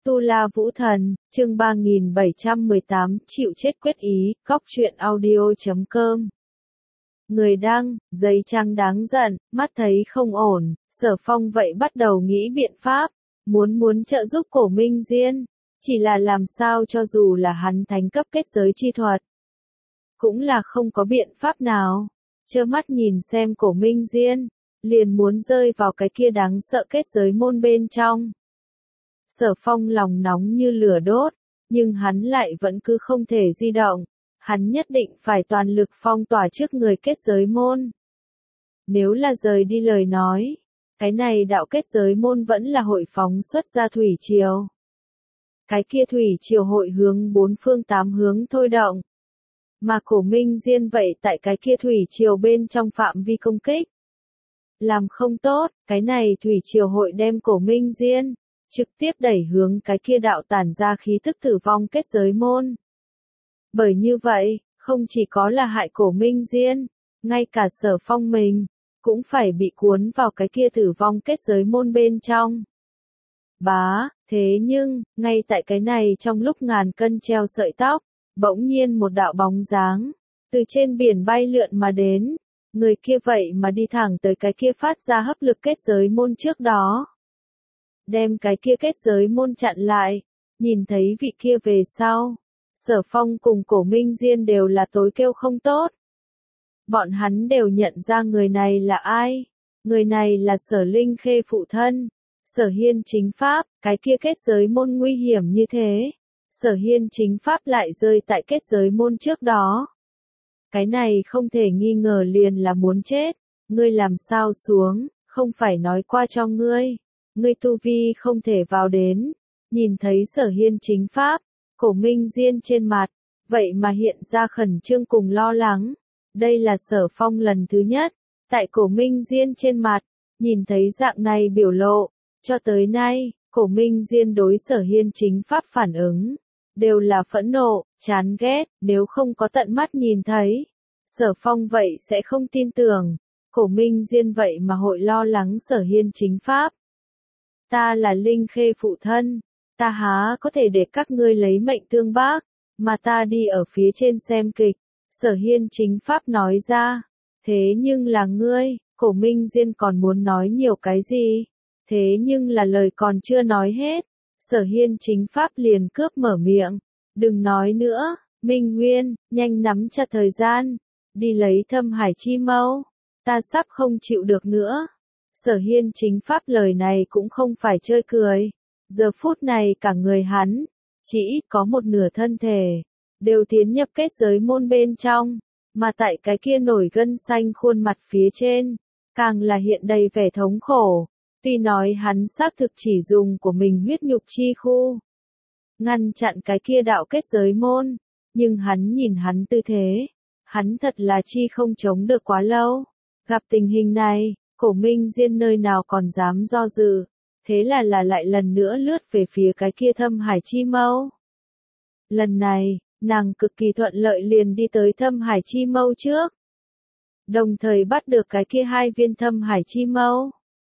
Tu La Vũ Thần, chương 3718, chịu chết quyết ý, góc truyện audio.com. Người đăng, giấy trắng đáng giận, mắt thấy không ổn, Sở Phong vậy bắt đầu nghĩ biện pháp, muốn trợ giúp Cổ Minh Diên, chỉ là làm sao cho dù là hắn thánh cấp kết giới chi thuật. Cũng là không có biện pháp nào, trơ mắt nhìn xem Cổ Minh Diên, liền muốn rơi vào cái kia đáng sợ kết giới môn bên trong. Sở Phong lòng nóng như lửa đốt, nhưng hắn lại vẫn cứ không thể di động, hắn nhất định phải toàn lực phong tỏa trước người kết giới môn. Nếu là rời đi lời nói, cái này đạo kết giới môn vẫn là hội phóng xuất ra thủy triều. Cái kia thủy triều hội hướng bốn phương tám hướng thôi động. Mà Cổ Minh Diên vậy tại cái kia thủy triều bên trong phạm vi công kích. Làm không tốt, cái này thủy triều hội đem Cổ Minh Diên trực tiếp đẩy hướng cái kia đạo tản ra khí tức tử vong kết giới môn. Bởi như vậy, không chỉ có là hại Cổ Minh Diên, ngay cả Sở Phong mình, cũng phải bị cuốn vào cái kia tử vong kết giới môn bên trong. Thế nhưng, ngay tại cái này trong lúc ngàn cân treo sợi tóc, bỗng nhiên một đạo bóng dáng, từ trên biển bay lượn mà đến, người kia vậy mà đi thẳng tới cái kia phát ra hấp lực kết giới môn trước đó. Đem cái kia kết giới môn chặn lại, nhìn thấy vị kia về sau. Sở Phong cùng Cổ Minh Diên đều là tối kêu không tốt. Bọn hắn đều nhận ra người này là ai. Người này là Sở Linh Khê phụ thân. Sở Hiên chính pháp, cái kia kết giới môn nguy hiểm như thế. Sở Hiên chính pháp lại rơi tại kết giới môn trước đó. Cái này không thể nghi ngờ liền là muốn chết. Ngươi làm sao xuống, không phải nói qua cho ngươi. Ngươi tu vi không thể vào đến. Nhìn thấy Sở Hiên chính pháp, Cổ Minh Diên trên mặt, vậy mà hiện ra khẩn trương cùng lo lắng. Đây là Sở Phong lần thứ nhất, tại Cổ Minh Diên trên mặt, nhìn thấy dạng này biểu lộ. Cho tới nay, Cổ Minh Diên đối Sở Hiên chính pháp phản ứng, đều là phẫn nộ, chán ghét, nếu không có tận mắt nhìn thấy. Sở Phong vậy sẽ không tin tưởng, Cổ Minh Diên vậy mà hội lo lắng Sở Hiên chính pháp. Ta là Linh Khê phụ thân, ta há có thể để các ngươi lấy mệnh tương bác, mà ta đi ở phía trên xem kịch. Sở Hiên chính pháp nói ra, thế nhưng là ngươi, Cổ Minh Diên còn muốn nói nhiều cái gì, thế nhưng là lời còn chưa nói hết, Sở Hiên chính pháp liền cướp mở miệng, đừng nói nữa, Minh Nguyên, nhanh nắm chặt thời gian, đi lấy Thâm Hải Chi Mâu, ta sắp không chịu được nữa. Sở Hiên chính pháp lời này cũng không phải chơi cười, giờ phút này cả người hắn, chỉ ít có một nửa thân thể, đều tiến nhập kết giới môn bên trong, mà tại cái kia nổi gân xanh khuôn mặt phía trên, càng là hiện đầy vẻ thống khổ, tuy nói hắn xác thực chỉ dùng của mình huyết nhục chi khu, ngăn chặn cái kia đạo kết giới môn, nhưng hắn nhìn hắn tư thế, hắn thật là chi không chống được quá lâu, gặp tình hình này. Cổ Minh Diên nơi nào còn dám do dự, thế là lại lần nữa lướt về phía cái kia Thâm Hải Chi Mâu. Lần này, nàng cực kỳ thuận lợi liền đi tới Thâm Hải Chi Mâu trước. Đồng thời bắt được cái kia hai viên Thâm Hải Chi Mâu.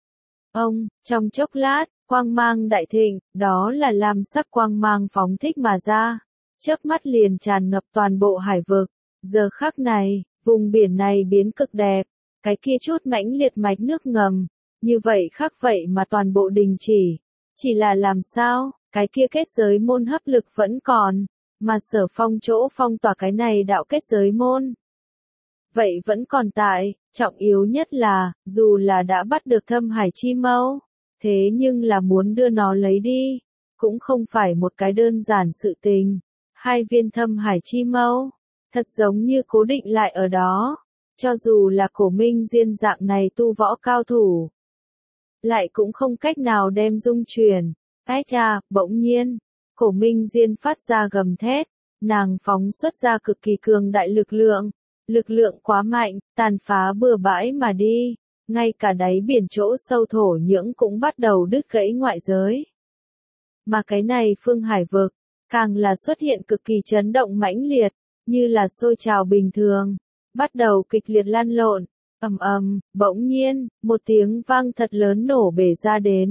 Trong chốc lát, quang mang đại thịnh, đó là lam sắc quang mang phóng thích mà ra. Chớp mắt liền tràn ngập toàn bộ hải vực. Giờ khắc này, vùng biển này biến cực đẹp. Cái kia chút mãnh liệt mạch nước ngầm, như vậy khác vậy mà toàn bộ đình chỉ là làm sao, cái kia kết giới môn hấp lực vẫn còn, mà Sở Phong chỗ phong tỏa cái này đạo kết giới môn. Vậy vẫn còn tại, trọng yếu nhất là, dù là đã bắt được Thâm Hải Chi Mâu, thế nhưng là muốn đưa nó lấy đi, cũng không phải một cái đơn giản sự tình. Hai viên Thâm Hải Chi Mâu, thật giống như cố định lại ở đó. Cho dù là Cổ Minh Diên dạng này tu võ cao thủ, lại cũng không cách nào đem dung chuyển. Bỗng nhiên, Cổ Minh Diên phát ra gầm thét, nàng phóng xuất ra cực kỳ cường đại lực lượng quá mạnh, tàn phá bừa bãi mà đi, ngay cả đáy biển chỗ sâu thổ nhưỡng cũng bắt đầu đứt gãy ngoại giới. Mà cái này phương hải vực, càng là xuất hiện cực kỳ chấn động mãnh liệt, như là sôi trào bình thường. Bắt đầu kịch liệt lăn lộn, bỗng nhiên, một tiếng vang thật lớn nổ bể ra đến,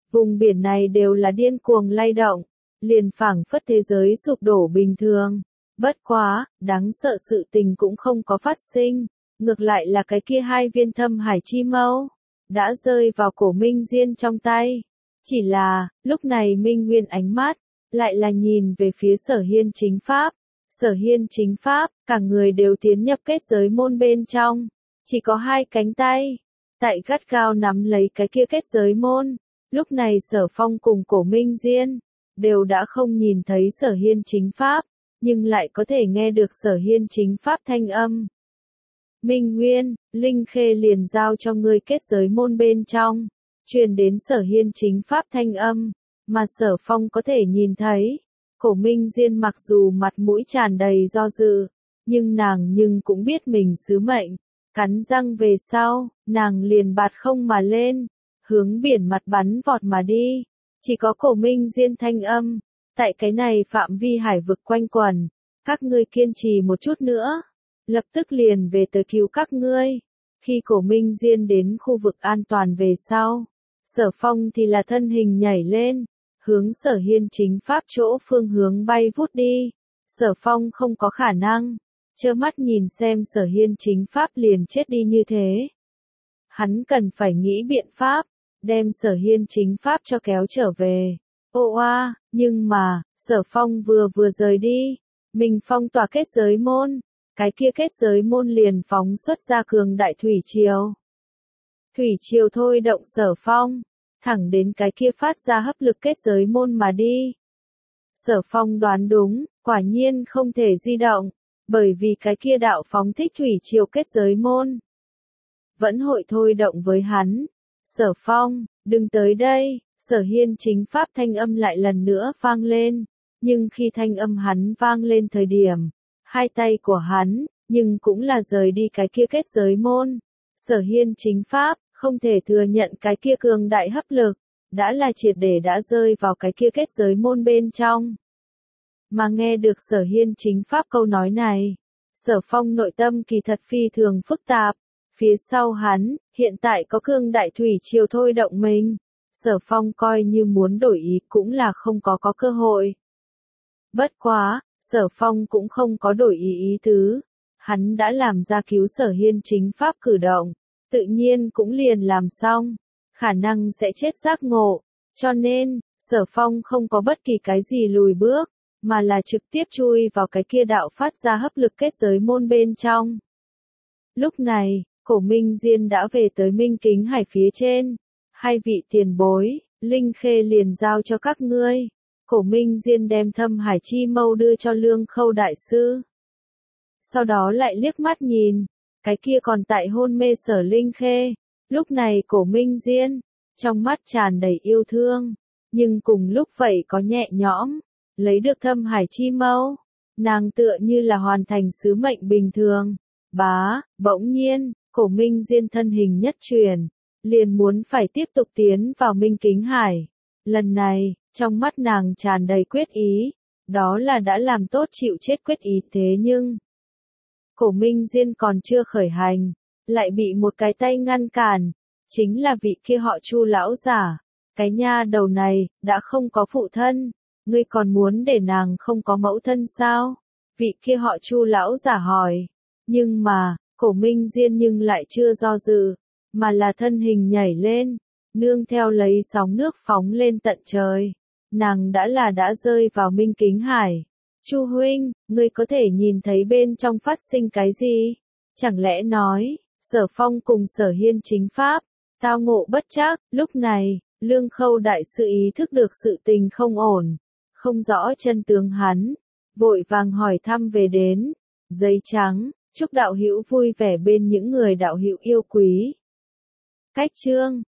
Vùng biển này đều là điên cuồng lay động, liền phảng phất thế giới sụp đổ bình thường. Bất quá, đáng sợ sự tình cũng không có phát sinh, ngược lại là cái kia 2 viên thâm hải chi mâu, đã rơi vào cổ Minh Diên trong tay. Chỉ là, lúc này Minh Nguyên ánh mắt, lại là nhìn về phía Sở Hiên chính pháp. Sở Hiên chính pháp, cả người đều tiến nhập kết giới môn bên trong, chỉ có 2 cánh tay, tại gắt gao nắm lấy cái kia kết giới môn. Lúc này Sở Phong cùng cổ Minh Diên, đều đã không nhìn thấy Sở Hiên chính pháp, nhưng lại có thể nghe được Sở Hiên chính pháp thanh âm. Minh Nguyên, Linh Khê liền giao cho ngươi kết giới môn bên trong, truyền đến Sở Hiên chính pháp thanh âm, mà Sở Phong có thể nhìn thấy. Cổ Minh Diên mặc dù mặt mũi tràn đầy do dự, nhưng nàng cũng biết mình sứ mệnh, cắn răng về sau, nàng liền bạt không mà lên, hướng biển mặt bắn vọt mà đi. Chỉ có cổ Minh Diên thanh âm, tại cái này phạm vi hải vực quanh quẩn, các ngươi kiên trì một chút nữa, lập tức liền về tới cứu các ngươi. Khi cổ Minh Diên đến khu vực an toàn về sau, Sở Phong thì là thân hình nhảy lên, hướng Sở Hiên chính pháp chỗ phương hướng bay vút đi. Sở Phong không có khả năng trơ mắt nhìn xem Sở Hiên chính pháp liền chết đi như thế. Hắn cần phải nghĩ biện pháp, đem Sở Hiên chính pháp cho kéo trở về. Nhưng mà, Sở Phong vừa rời đi, mình phong tỏa kết giới môn, cái kia kết giới môn liền phóng xuất ra cường đại thủy triều. Thủy triều thôi động Sở Phong, thẳng đến cái kia phát ra hấp lực kết giới môn mà đi. Sở Phong đoán đúng, quả nhiên không thể di động, bởi vì cái kia đạo phóng thích thủy triều kết giới môn vẫn hội thôi động với hắn. Sở Phong, đừng tới đây. Sở Hiên chính pháp thanh âm lại lần nữa vang lên, nhưng khi thanh âm hắn vang lên thời điểm, 2 tay của hắn, cũng là rời đi cái kia kết giới môn. Sở Hiên chính pháp, không thể thừa nhận cái kia cường đại hấp lực, đã là triệt để đã rơi vào cái kia kết giới môn bên trong. Mà nghe được Sở Hiên chính pháp câu nói này, Sở Phong nội tâm kỳ thật phi thường phức tạp, phía sau hắn, hiện tại có cường đại thủy triều thôi động mình. Sở Phong coi như muốn đổi ý cũng là không có cơ hội. Bất quá, Sở Phong cũng không có đổi ý tứ. Hắn đã làm ra cứu Sở Hiên chính pháp cử động, tự nhiên cũng liền làm xong, khả năng sẽ chết giác ngộ. Cho nên, Sở Phong không có bất kỳ cái gì lùi bước, mà là trực tiếp chui vào cái kia đạo phát ra hấp lực kết giới môn bên trong. Lúc này, cổ Minh Diên đã về tới Minh Kính Hải phía trên. 2 vị tiền bối, Linh Khê liền giao cho các ngươi. Cổ Minh Diên đem thâm hải chi mâu đưa cho Lương Khâu đại sư. Sau đó lại liếc mắt nhìn, cái kia còn tại hôn mê Sở Linh Khê. Lúc này cổ Minh Diên, trong mắt tràn đầy yêu thương, nhưng cùng lúc vậy có nhẹ nhõm, lấy được thâm hải chi mâu. Nàng tựa như là hoàn thành sứ mệnh bình thường. Bỗng nhiên, cổ Minh Diên thân hình nhất chuyển, liền muốn phải tiếp tục tiến vào Minh Kính Hải. Lần này, trong mắt nàng tràn đầy quyết ý, đó là đã làm tốt chịu chết quyết ý. Thế nhưng, cổ Minh Diên còn chưa khởi hành, lại bị một cái tay ngăn cản, chính là vị kia họ Chu lão giả. Cái nha đầu này, đã không có phụ thân, ngươi còn muốn để nàng không có mẫu thân sao? Vị kia họ Chu lão giả hỏi. Nhưng mà, cổ Minh Diên lại chưa do dự, mà là thân hình nhảy lên, nương theo lấy sóng nước phóng lên tận trời. Nàng đã rơi vào Minh Kính Hải. Chu huynh, ngươi có thể nhìn thấy bên trong phát sinh cái gì? Chẳng lẽ nói, Sở Phong cùng Sở Hiên chính pháp, tao ngộ bất trắc. Lúc này, Lương Khâu đại sư ý thức được sự tình không ổn, không rõ chân tướng hắn, vội vàng hỏi thăm về đến. Giấy trắng, chúc đạo hữu vui vẻ bên những người đạo hữu yêu quý. Cách chương